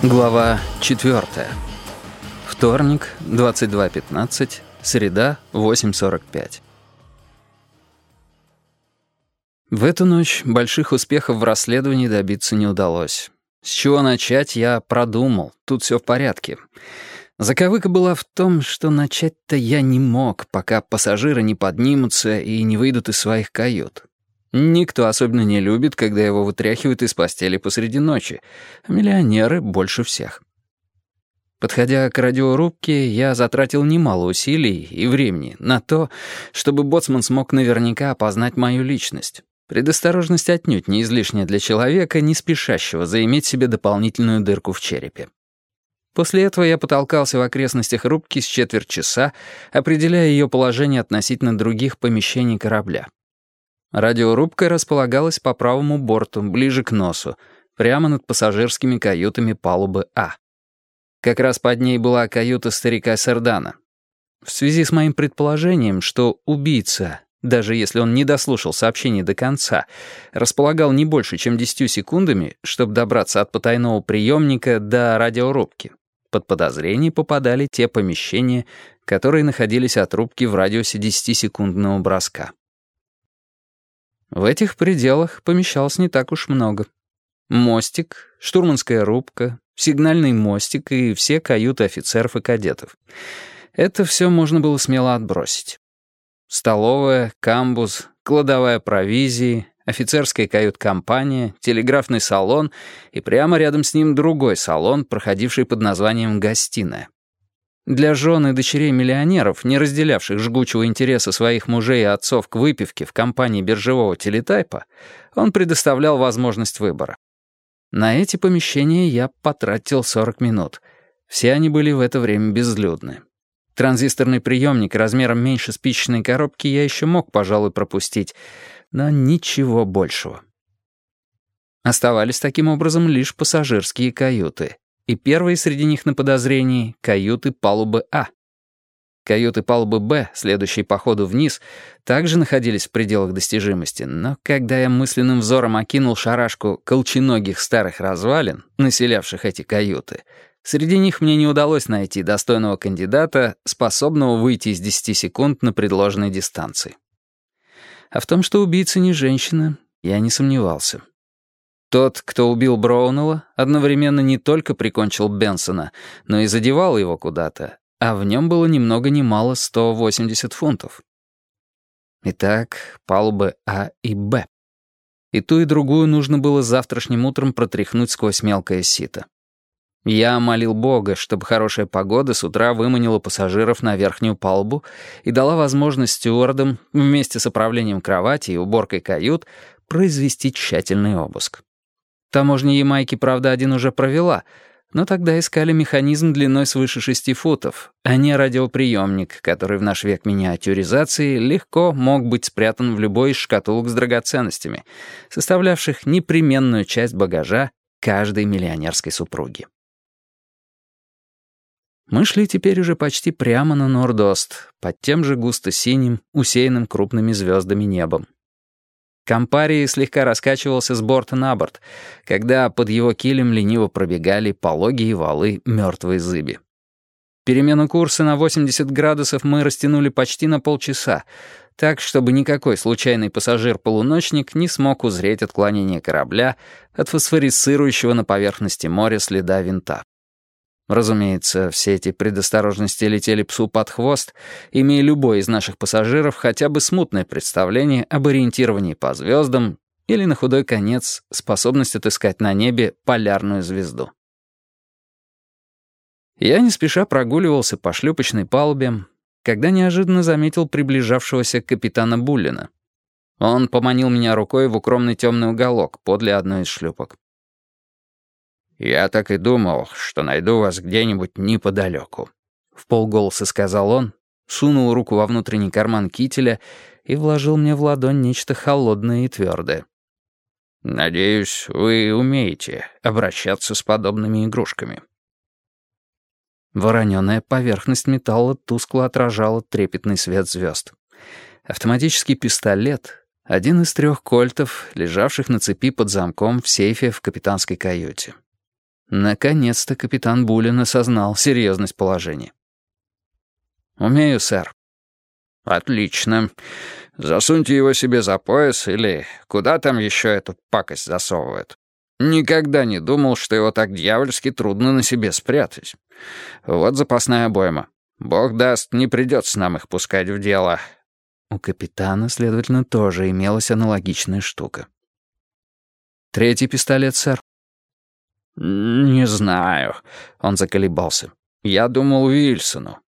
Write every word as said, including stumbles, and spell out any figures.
Глава четвёртая. Вторник, двадцать два пятнадцать, среда, восемь сорок пять. В эту ночь больших успехов в расследовании добиться не удалось. С чего начать, я продумал, тут все в порядке. Заковыка была в том, что начать-то я не мог, пока пассажиры не поднимутся и не выйдут из своих кают. Никто особенно не любит, когда его вытряхивают из постели посреди ночи, а миллионеры больше всех. Подходя к радиорубке, я затратил немало усилий и времени на то, чтобы боцман смог наверняка опознать мою личность. Предосторожность отнюдь не излишняя для человека, не спешащего заиметь себе дополнительную дырку в черепе. После этого я потолкался в окрестностях рубки с четверть часа, определяя ее положение относительно других помещений корабля. Радиорубка располагалась по правому борту, ближе к носу, прямо над пассажирскими каютами палубы А. Как раз под ней была каюта старика Сердана. В связи с моим предположением, что убийца, даже если он не дослушал сообщение до конца, располагал не больше, чем десятью секундами, чтобы добраться от потайного приемника до радиорубки, под подозрение попадали те помещения, которые находились от рубки в радиусе десятисекундного броска. В этих пределах помещалось не так уж много. Мостик, штурманская рубка, сигнальный мостик и все каюты офицеров и кадетов. Это все можно было смело отбросить. Столовая, камбуз, кладовая провизии, офицерская кают-компания, телеграфный салон и прямо рядом с ним другой салон, проходивший под названием «гостиная». Для жен и дочерей миллионеров, не разделявших жгучего интереса своих мужей и отцов к выпивке в компании биржевого телетайпа, он предоставлял возможность выбора. На эти помещения я потратил сорок минут. Все они были в это время безлюдны. Транзисторный приемник размером меньше спичечной коробки я еще мог, пожалуй, пропустить, но ничего большего. Оставались таким образом лишь пассажирские каюты. И первые среди них на подозрении — каюты палубы А. Каюты палубы Б, следующие по ходу вниз, также находились в пределах достижимости, но когда я мысленным взором окинул шарашку колченогих старых развалин, населявших эти каюты, среди них мне не удалось найти достойного кандидата, способного выйти из десяти секунд на предложенной дистанции. А в том, что убийца не женщина, я не сомневался. Тот, кто убил Броунелла, одновременно не только прикончил Бенсона, но и задевал его куда-то, а в нем было ни много ни мало сто восемьдесят фунтов. Итак, палубы А и Б. И ту, и другую нужно было завтрашним утром протряхнуть сквозь мелкое сито. Я молил Бога, чтобы хорошая погода с утра выманила пассажиров на верхнюю палубу и дала возможность стюардам вместе с оправлением кровати и уборкой кают произвести тщательный обыск. Таможня Ямайки, правда, один уже провела, но тогда искали механизм длиной свыше шести футов, а не радиоприемник, который в наш век миниатюризации легко мог быть спрятан в любой из шкатулок с драгоценностями, составлявших непременную часть багажа каждой миллионерской супруги. Мы шли теперь уже почти прямо на Норд-Ост, под тем же густо-синим, усеянным крупными звездами небом. Кампарий слегка раскачивался с борта на борт, когда под его килем лениво пробегали пологие валы мертвой зыби. Перемену курса на восемьдесят градусов мы растянули почти на полчаса, так, чтобы никакой случайный пассажир-полуночник не смог узреть отклонение корабля от фосфорисцирующего на поверхности моря следа винта. Разумеется, все эти предосторожности летели псу под хвост, имея любой из наших пассажиров хотя бы смутное представление об ориентировании по звездам или, на худой конец, способность отыскать на небе полярную звезду. Я не спеша прогуливался по шлюпочной палубе, когда неожиданно заметил приближавшегося капитана Буллина. Он поманил меня рукой в укромный темный уголок подле одной из шлюпок. «Я так и думал, что найду вас где-нибудь неподалеку», — вполголоса сказал он, сунул руку во внутренний карман кителя и вложил мне в ладонь нечто холодное и твердое. «Надеюсь, вы умеете обращаться с подобными игрушками». Вороненая поверхность металла тускло отражала трепетный свет звезд. Автоматический пистолет — один из трех кольтов, лежавших на цепи под замком в сейфе в капитанской каюте. Наконец-то капитан Булин осознал серьезность положения. «Умею, сэр». «Отлично. Засуньте его себе за пояс или куда там еще эту пакость засовывают. Никогда не думал, что его так дьявольски трудно на себе спрятать. Вот запасная обойма. Бог даст, не придется нам их пускать в дело». У капитана, следовательно, тоже имелась аналогичная штука. «Третий пистолет, сэр?» «Не знаю», — он заколебался. «Я думал Уильсону.